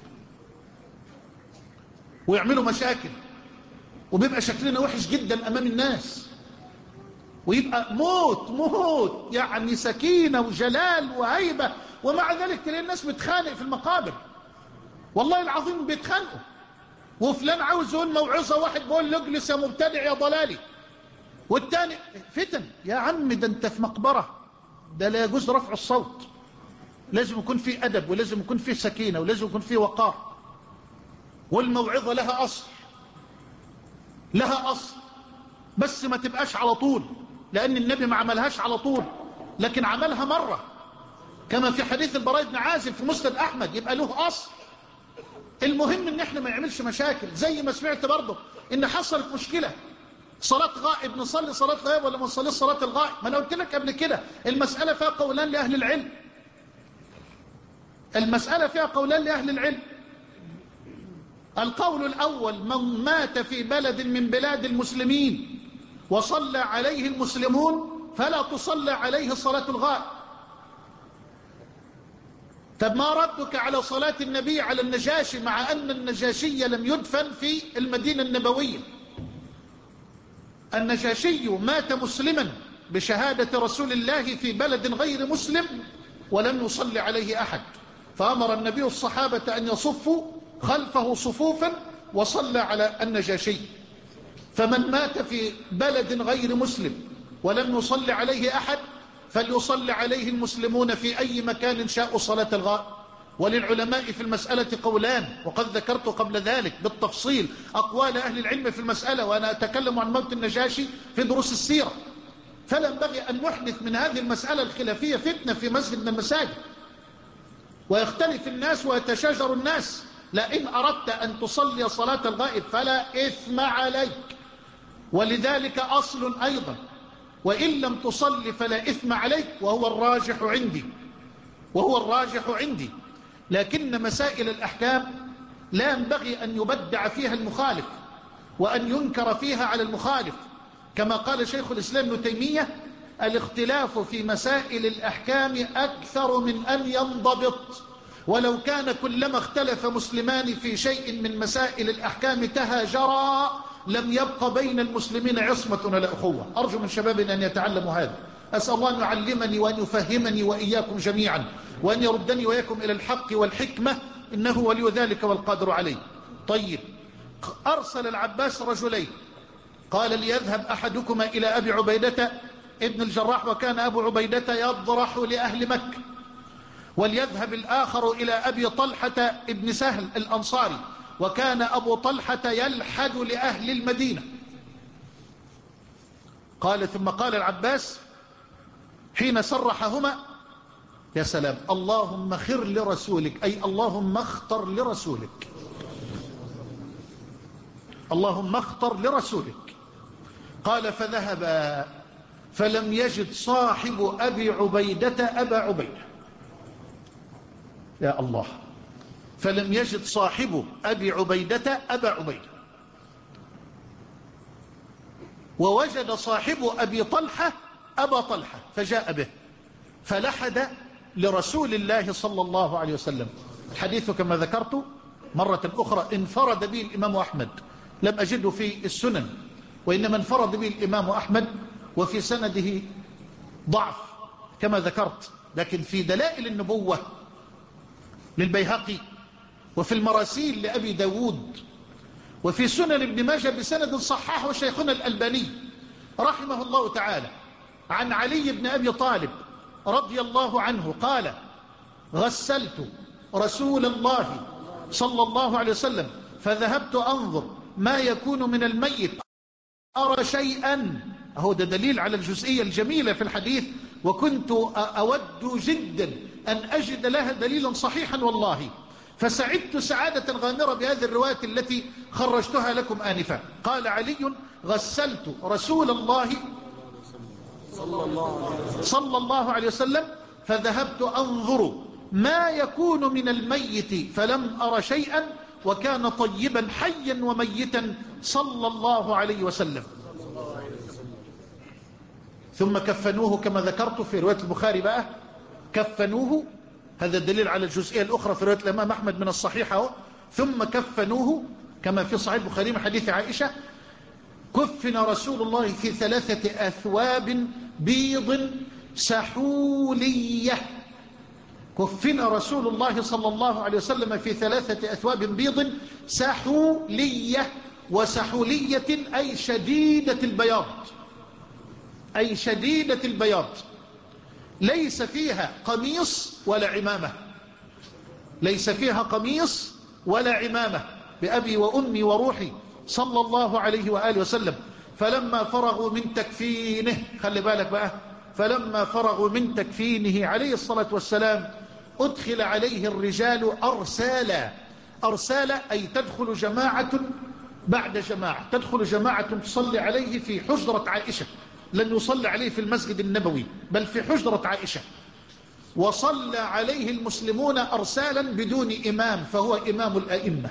ويعملوا مشاكل، وبيبقى شكلنا وحش جدا أمام الناس، ويبقى موت موت يعني سكينة وجلال وهيبة، ومع ذلك تلاقي الناس بتخانق في المقابر. والله العظيم بيتخانقوا، وفلان عاوز يقول موعظة، واحد بيقول له اجلس يا مبتدع يا ضلالي، والتاني فتن. يا عم ده انت في مقبرة، ده لا يجوز رفع الصوت، لازم يكون فيه أدب، ولازم يكون فيه سكينة، ولازم يكون فيه وقار. والموعظة لها أصل، لها أصل، بس ما تبقاش على طول، لأن النبي ما عملهاش على طول، لكن عملها مرة كما في حديث البراء بن عازب في مسند أحمد، يبقى له أصل. المهم ان احنا ما يعملش مشاكل. زي ما سمعت برضه ان حصلت مشكلة صلاة غائب، نصلي صلاة غائب ولا ما نصليش صلاة الغائب؟ ما انا قلت لك قبل كده المسألة فيها قولان لأهل العلم، المسألة فيها قولان لأهل العلم. القول الأول: من مات في بلد من بلاد المسلمين وصلى عليه المسلمون فلا تصلى عليه صلاة الغائب. طب ما ردك على صلاة النبي على النجاشي، مع أن النجاشي لم يدفن في المدينة النبوية؟ النجاشي مات مسلما بشهادة رسول الله في بلد غير مسلم، ولم يصلي عليه أحد، فأمر النبي الصحابة أن يصفوا خلفه صفوفا وصلى على النجاشي. فمن مات في بلد غير مسلم ولم يصلي عليه أحد فليصلي عليه المسلمون في أي مكان شاءوا صلاة الغائب. وللعلماء في المسألة قولان، وقد ذكرت قبل ذلك بالتفصيل أقوال أهل العلم في المسألة، وأنا أتكلم عن موت النجاشي في دروس السيرة. فلا ينبغي أن نحدث من هذه المسألة الخلافية فتنة في مسجد من المساجد، ويختلف الناس ويتشاجر الناس. لئن أردت أن تصلي صلاة الغائب فلا إثم عليك، ولذلك أصل أيضا: وإن لم تصلي فلا إثم عليك، وهو الراجح عندي، وهو الراجح عندي. لكن مسائل الأحكام لا ينبغي أن يبدع فيها المخالف، وأن ينكر فيها على المخالف. كما قال شيخ الإسلام ابن تيمية: الاختلاف في مسائل الأحكام أكثر من أن ينضبط، ولو كان كلما اختلف مسلمان في شيء من مسائل الأحكام تهاجرا لم يبق بين المسلمين عصمة ولا أخوة. أرجو من شبابنا أن يتعلموا هذا. أسأل الله أن يعلمني وأن يفهمني وإياكم جميعا، وأن يردني وإياكم إلى الحق والحكمة، إنه ولي ذلك والقادر عليه. طيب، أرسل العباس رجلين، قال: ليذهب أحدكما إلى أبي عبيدة ابن الجراح، وكان أبو عبيدة يضرح لأهل مكة، وليذهب الآخر إلى أبي طلحة ابن سهل الأنصاري، وكان أبو طلحة يلحد لأهل المدينة. قال: ثم قال العباس حين سرحهما: يا سلام، اللهم خر لرسولك، أي اللهم اختر لرسولك، اللهم اختر لرسولك. قال: فذهب فلم يجد صاحب أبي عبيدة أبا عبيدة. يا الله، فلم يجد صاحب أبي عبيدة أبا عبيدة، ووجد صاحب أبي طلحة أبا طلحة فجاء به فلحد لرسول الله صلى الله عليه وسلم. الحديث كما ذكرت مرة أخرى انفرد به الإمام أحمد، لم أجده في السنن، وإنما انفرد به الإمام أحمد، وفي سنده ضعف كما ذكرت، لكن في دلائل النبوة للبيهقي، وفي المراسيل لأبي داود، وفي سنن ابن ماجه بسند صححه شيخنا الألباني رحمه الله تعالى عن علي بن أبي طالب رضي الله عنه قال: غسلت رسول الله صلى الله عليه وسلم فذهبت أنظر ما يكون من الميت أرى شيئا. هو ده دليل على الجزئية الجميلة في الحديث، وكنت أود جدا أن أجد لها دليلا صحيحا والله، فسعدت سعادة غامرة بهذه الرواية التي خرجتها لكم آنفا. قال علي: غسلت رسول الله صلى الله عليه وسلم فذهبت أنظر ما يكون من الميت فلم أر شيئا، وكان طيبا حيا وميتا صلى الله عليه وسلم. ثم كفنوه كما ذكرت في رواية البخاري بقى، كفنوه، هذا الدليل على الجزئية الأخرى في رواية الإمام أحمد من الصحيحة. ثم كفنوه كما في صحيح البخاري من حديث عائشة: كفن رسول الله في ثلاثة أثواب بيض سحولية. كفن رسول الله صلى الله عليه وسلم في ثلاثة أثواب بيض سحولية، وسحولية أي شديدة البياض، أي شديدة البياض، ليس فيها قميص ولا عمامة، ليس فيها قميص ولا عمامة، بأبي وأمي وروحي صلى الله عليه وآله وسلم. فلما فرغوا من تكفينه، خلي بالك بقى، فلما فرغوا من تكفينه عليه الصلاة والسلام أدخل عليه الرجال أرسالا. أرسالا أي تدخل جماعة بعد جماعة، تدخل جماعة تصلي عليه في حجرة عائشة، لن يصلي عليه في المسجد النبوي بل في حجرة عائشة، وصلى عليه المسلمون أرسالا بدون إمام، فهو إمام الأئمة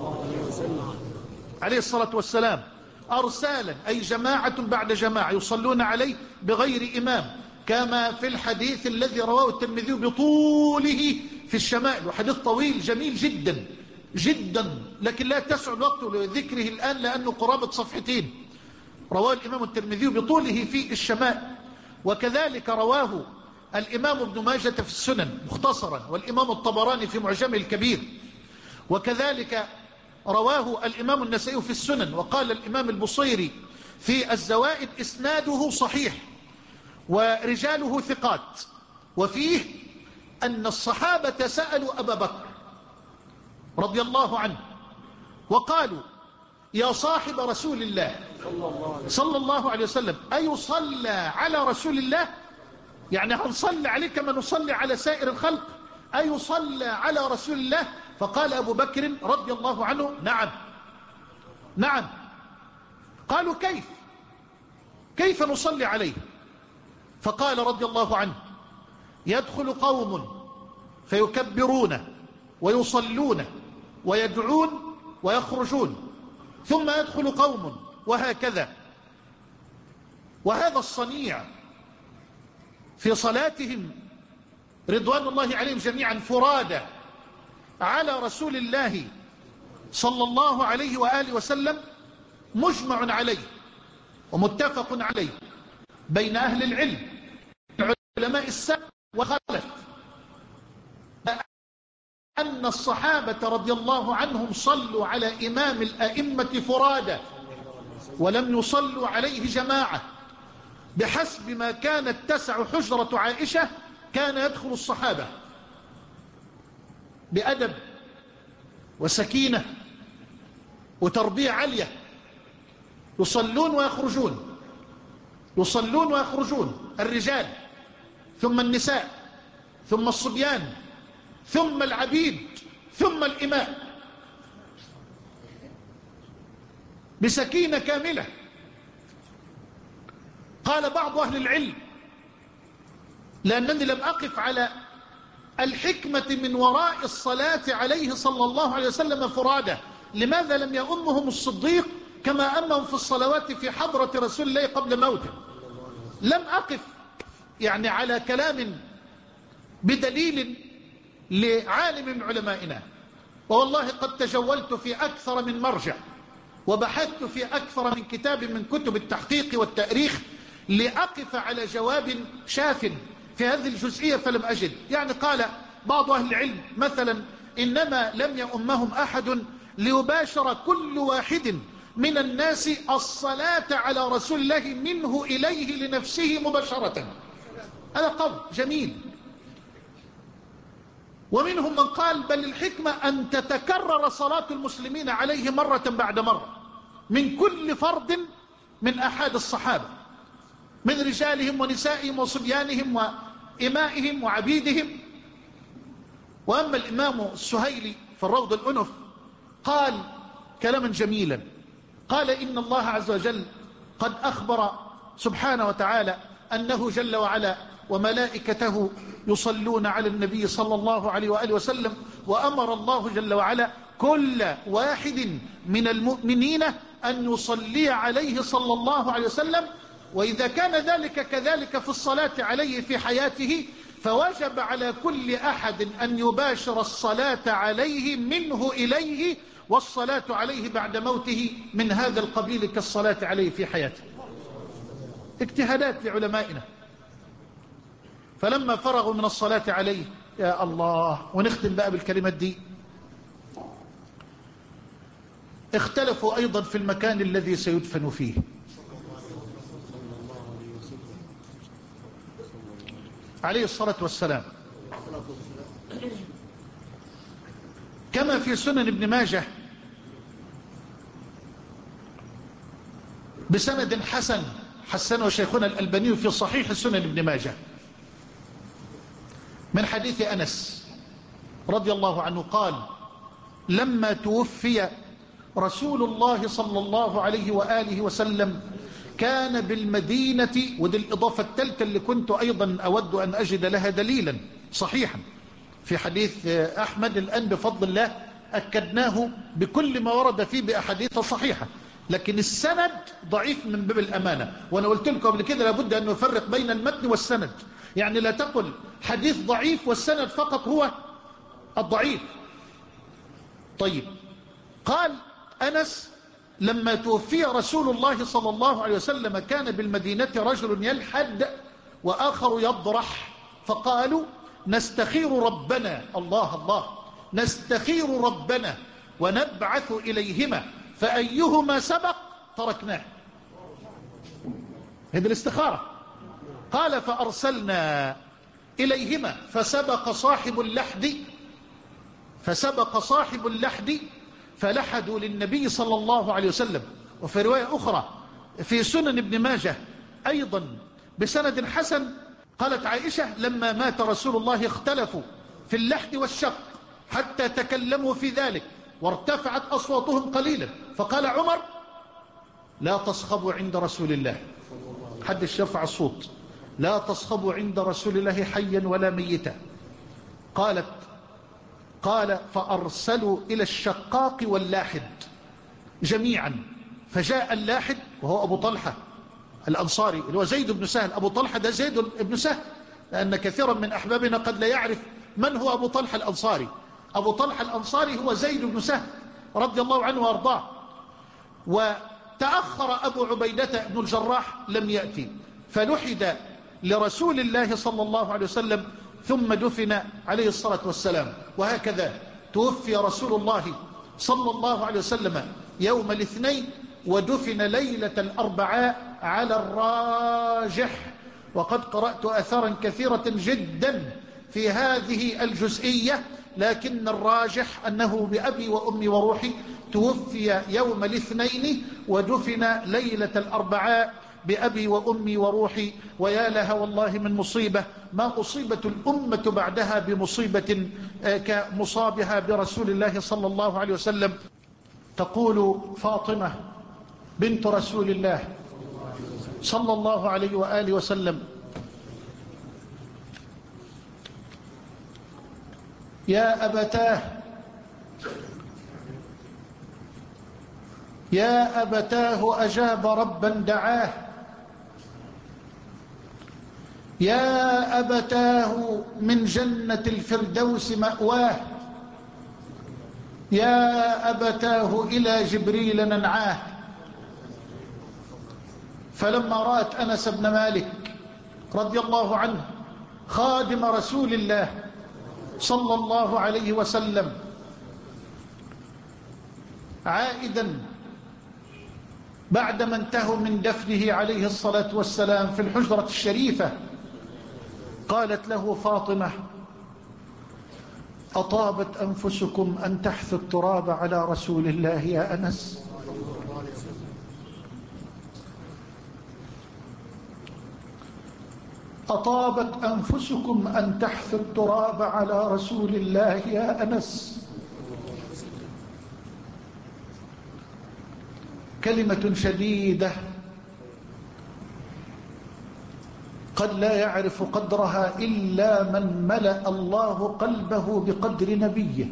عليه الصلاة والسلام. أرسالا أي جماعة بعد جماعة يصلون عليه بغير إمام، كما في الحديث الذي رواه الترمذي بطوله في الشمائل، وحديث طويل جميل جدا جدا، لكن لا تسع الوقت لذكره الآن لأنه قرابة صفحتين، رواه الإمام الترمذي بطوله في الشمائل. وكذلك رواه الإمام ابن ماجة في السنن مختصرا، والإمام الطبراني في معجمه الكبير، وكذلك رواه الإمام النسائي في السنن، وقال الإمام البصيري في الزوائد إسناده صحيح ورجاله ثقات. وفيه أن الصحابة سألوا أبا بكر رضي الله عنه وقالوا: يا صاحب رسول الله صلى الله عليه وسلم، أيصلى على رسول الله؟ يعني هنصلي عليه كما نصلي على سائر الخلق؟ أيصلى على رسول الله؟ فقال أبو بكر رضي الله عنه: نعم نعم. قالوا: كيف كيف نصلي عليه؟ فقال رضي الله عنه: يدخل قوم فيكبرون ويصلون ويدعون ويخرجون، ثم يدخل قوم، وهكذا. وهذا الصنيع في صلاتهم رضوان الله عليهم جميعا فرادى على رسول الله صلى الله عليه وآله وسلم مجمع عليه ومتفق عليه بين أهل العلم علماء السلف وخلف، أن الصحابة رضي الله عنهم صلوا على إمام الأئمة فرادى ولم يصلوا عليه جماعة، بحسب ما كانت تسع حجرة عائشة كان يدخل الصحابة بأدب وسكينة وتربية عالية، يصلون ويخرجون، يصلون ويخرجون، الرجال ثم النساء ثم الصبيان ثم العبيد ثم الإماء، بسكينة كاملة. قال بعض أهل العلم لأنني لم أقف على الحكمة من وراء الصلاة عليه صلى الله عليه وسلم فرادى، لماذا لم يؤمهم الصديق كما أمهم في الصلوات في حضرة رسول الله قبل موته؟ لم أقف يعني على كلام بدليل لعالم من علمائنا، والله قد تجولت في أكثر من مرجع وبحثت في أكثر من كتاب من كتب التحقيق والتأريخ لأقف على جواب شاف في هذه الجزئية فلم أجد. يعني قال بعض أهل العلم مثلا إنما لم يؤمهم أحد ليباشر كل واحد من الناس الصلاة على رسول الله منه إليه لنفسه مباشرة. هذا قول جميل. ومنهم من قال بل الحكمة أن تتكرر صلاة المسلمين عليه مرة بعد مرة من كل فرد من أحد الصحابة من رجالهم ونسائهم وصبيانهم وإمائهم وعبيدهم. وأما الإمام السهيلي في الروض الأنف قال كلاما جميلا، قال إن الله عز وجل قد أخبر سبحانه وتعالى أنه جل وعلا وملائكته يصلون على النبي صلى الله عليه وآله وسلم، وأمر الله جل وعلا كل واحد من المؤمنين أن يصلي عليه صلى الله عليه وسلم، وإذا كان ذلك كذلك في الصلاة عليه في حياته فوجب على كل أحد أن يباشر الصلاة عليه منه إليه، والصلاة عليه بعد موته من هذا القبيل كالصلاة عليه في حياته. اجتهادات لعلمائنا. فلما فرغوا من الصلاة عليه يا الله، ونختم بقى بالكلمات دي، اختلفوا أيضا في المكان الذي سيدفن فيه. عليه الصلاة والسلام كما في سنن ابن ماجه بسند حسن حسنه شيخنا الألباني في صحيح سنن ابن ماجه من حديث أنس رضي الله عنه قال لما توفي رسول الله صلى الله عليه وآله وسلم كان بالمدينة، ودي الإضافة الثالثة اللي كنت أيضا أود أن أجد لها دليلا صحيحا في حديث أحمد، الآن بفضل الله أكدناه بكل ما ورد فيه بأحاديث صحيحة، لكن السند ضعيف من باب الأمانة. وأنا قلت لكم قبل كده لابد أن نفرق بين المتن والسند، يعني لا تقل حديث ضعيف والسند فقط هو الضعيف. طيب، قال أنس لما توفي رسول الله صلى الله عليه وسلم كان بالمدينة رجل يلحد وآخر يضرح، فقالوا نستخير ربنا، الله الله، نستخير ربنا ونبعث إليهما فأيهما سبق تركناه. هذه الاستخارة. قال فأرسلنا إليهما فسبق صاحب اللحد فسبق صاحب اللحد فلحدوا للنبي صلى الله عليه وسلم. وفي رواية أخرى في سنن ابن ماجه أيضا بسند حسن قالت عائشة لما مات رسول الله اختلفوا في اللحد والشق حتى تكلموا في ذلك وارتفعت أصواتهم قليلا، فقال عمر لا تصخبوا عند رسول الله، حدش يرفع الصوت، لا تصخبوا عند رسول الله حيا ولا ميتا. قالت قال فأرسلوا إلى الشقاق واللاحد جميعا، فجاء اللاحد وهو أبو طلحة الأنصاري اللي هو زيد بن سهل. أبو طلحة ده زيد بن سهل، لأن كثيرا من أحبابنا قد لا يعرف من هو أبو طلحة الأنصاري. أبو طلحة الأنصاري هو زيد بن سهل رضي الله عنه وأرضاه. وتأخر أبو عبيدة بن الجراح لم يأتي، فلحد لرسول الله صلى الله عليه وسلم ثم دفن عليه الصلاة والسلام. وهكذا توفي رسول الله صلى الله عليه وسلم يوم الاثنين ودفن ليلة الأربعاء على الراجح. وقد قرأت أثارا كثيرة جدا في هذه الجزئية، لكن الراجح أنه بأبي وأمي وروحي توفي يوم الاثنين ودفن ليلة الأربعاء بأبي وأمي وروحي. ويا لها والله من مصيبة ما أصيبت الأمة بعدها بمصيبة كمصابها برسول الله صلى الله عليه وسلم. تقول فاطمة بنت رسول الله صلى الله عليه وآله وسلم: يا أبتاه يا أبتاه أجاب ربا دعاه، يا أبتاه من جنة الفردوس مأواه، يا أبتاه إلى جبريل ننعاه. فلما رأت أنس بن مالك رضي الله عنه خادم رسول الله صلى الله عليه وسلم عائدا بعدما انتهوا من دفنه عليه الصلاة والسلام في الحجرة الشريفة، قالت له فاطمة: أطابت أنفسكم أن تحثوا التراب على رسول الله يا أنس؟ أطابت أنفسكم أن تحثوا التراب على رسول الله يا أنس؟ كلمة شديدة قد لا يعرف قدرها إلا من ملأ الله قلبه بقدر نبيه،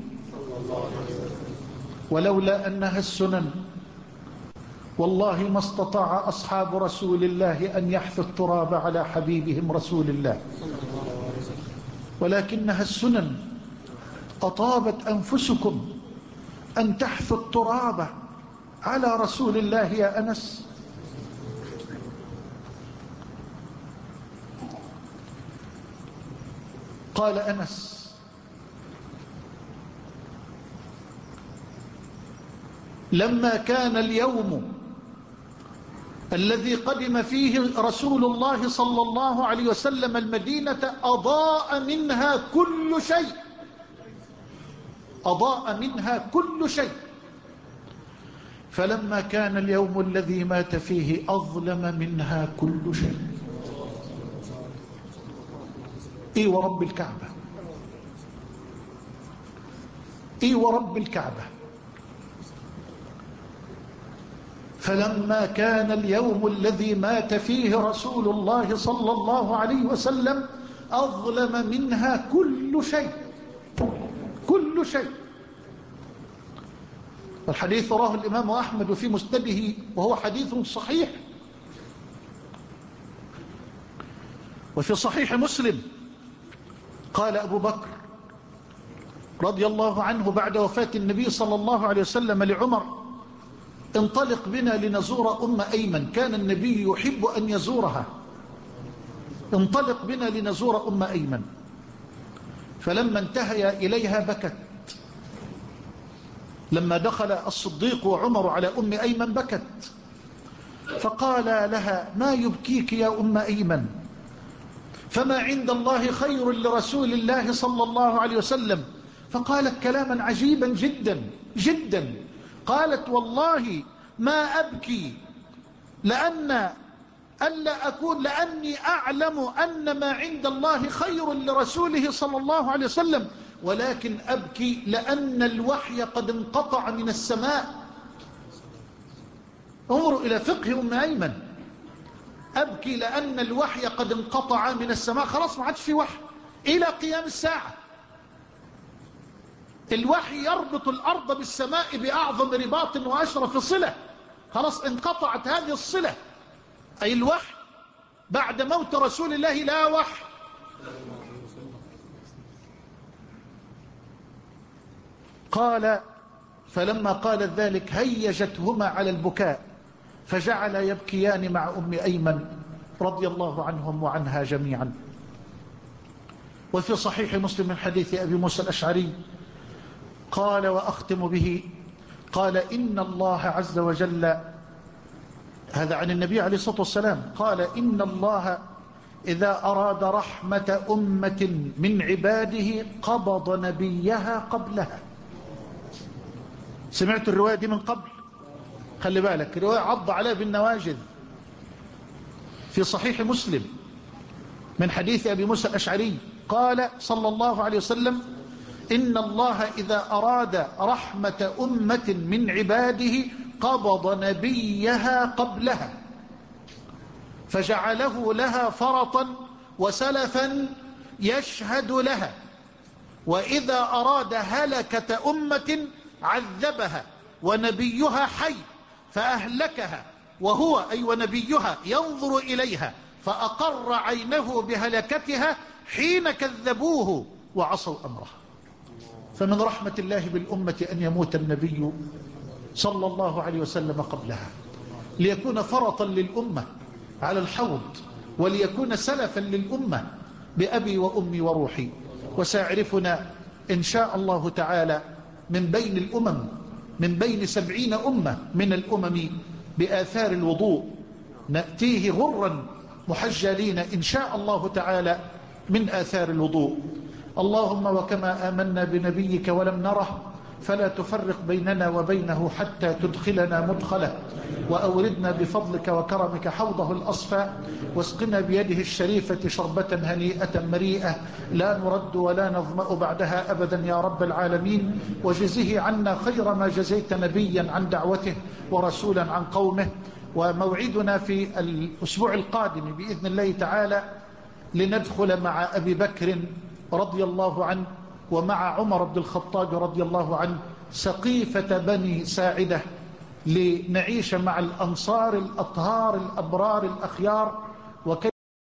ولولا أنها السنن والله ما استطاع أصحاب رسول الله أن يحثوا التراب على حبيبهم رسول الله، ولكنها السنن. أطابت أنفسكم أن تحثوا التراب على رسول الله يا أنس؟ قال أنس: لما كان اليوم الذي قدم فيه رسول الله صلى الله عليه وسلم المدينة أضاء منها كل شيء، أضاء منها كل شيء، فلما كان اليوم الذي مات فيه أظلم منها كل شيء. إي ورب الكعبة، إي ورب الكعبة. فلما كان اليوم الذي مات فيه رسول الله صلى الله عليه وسلم أظلم منها كل شيء، كل شيء. الحديث رواه الإمام أحمد في مسنده وهو حديث صحيح. وفي صحيح مسلم قال أبو بكر رضي الله عنه بعد وفاة النبي صلى الله عليه وسلم لعمر: انطلق بنا لنزور أم أيمن، كان النبي يحب أن يزورها، انطلق بنا لنزور أم أيمن. فلما انتهيا إليها بكت، لما دخل الصديق وعمر على أم أيمن بكت، فقال لها: ما يبكيك يا أم أيمن؟ فما عند الله خير لرسول الله صلى الله عليه وسلم. فقالت كلاما عجيبا جدا جدا، قالت: والله ما أبكي لأن ألا أكون لأني أعلم أن ما عند الله خير لرسوله صلى الله عليه وسلم، ولكن أبكي لأن الوحي قد انقطع من السماء. انظروا إلى فقه أم أيمن: أبكي لأن الوحي قد انقطع من السماء، خلاص ما عادش في وحي إلى قيام الساعة. الوحي يربط الأرض بالسماء بأعظم رباط وأشرف صلة، خلاص انقطعت هذه الصلة، أي الوحي. بعد موت رسول الله لا وحي. قال: فلما قالت ذلك هيجتهما على البكاء، فجعل يبكيان مع أم أيمن رضي الله عنهم وعنها جميعا. وفي صحيح مسلم من حديث أبي موسى الأشعري قال، وأختم به، قال: إن الله عز وجل، هذا عن النبي عليه الصلاة والسلام، قال: إن الله إذا أراد رحمة أمة من عباده قبض نبيها قبلها. سمعت الرواية دي من قبل؟ خلي بالك، رواية عض عليها بالنواجذ في صحيح مسلم من حديث أبي موسى الأشعري قال صلى الله عليه وسلم: إن الله إذا أراد رحمة أمة من عباده قبض نبيها قبلها. فجعله لها فرطا وسلفا يشهد لها، وإذا أراد هلكة أمة عذبها ونبيها حي فأهلكها، وهو أي ونبيها ينظر إليها فأقر عينه بهلكتها حين كذبوه وعصوا أمره. فمن رحمة الله بالأمة أن يموت النبي صلى الله عليه وسلم قبلها، ليكون فرطا للأمة على الحوض، وليكون سلفا للأمة بأبي وأمي وروحي. وسيعرفنا إن شاء الله تعالى من بين الأمم، من بين سبعين أمة من الأمم بآثار الوضوء، نأتيه غرا محجلين إن شاء الله تعالى من آثار الوضوء. اللهم وكما آمنا بنبيك ولم نره فلا تفرق بيننا وبينه حتى تدخلنا مدخله، وأوردنا بفضلك وكرمك حوضه الأصفى، واسقنا بيده الشريفة شربة هنيئة مريئة لا نرد ولا نظمأ بعدها أبدا يا رب العالمين. وجزه عنا خير ما جزيت نبيا عن دعوته ورسولا عن قومه. وموعدنا في الأسبوع القادم بإذن الله تعالى لندخل مع أبي بكر رضي الله عنه ومع عمر بن الخطاب رضي الله عنه سقيفة بني ساعدة، لنعيش مع الأنصار الأطهار الأبرار الأخيار وكيف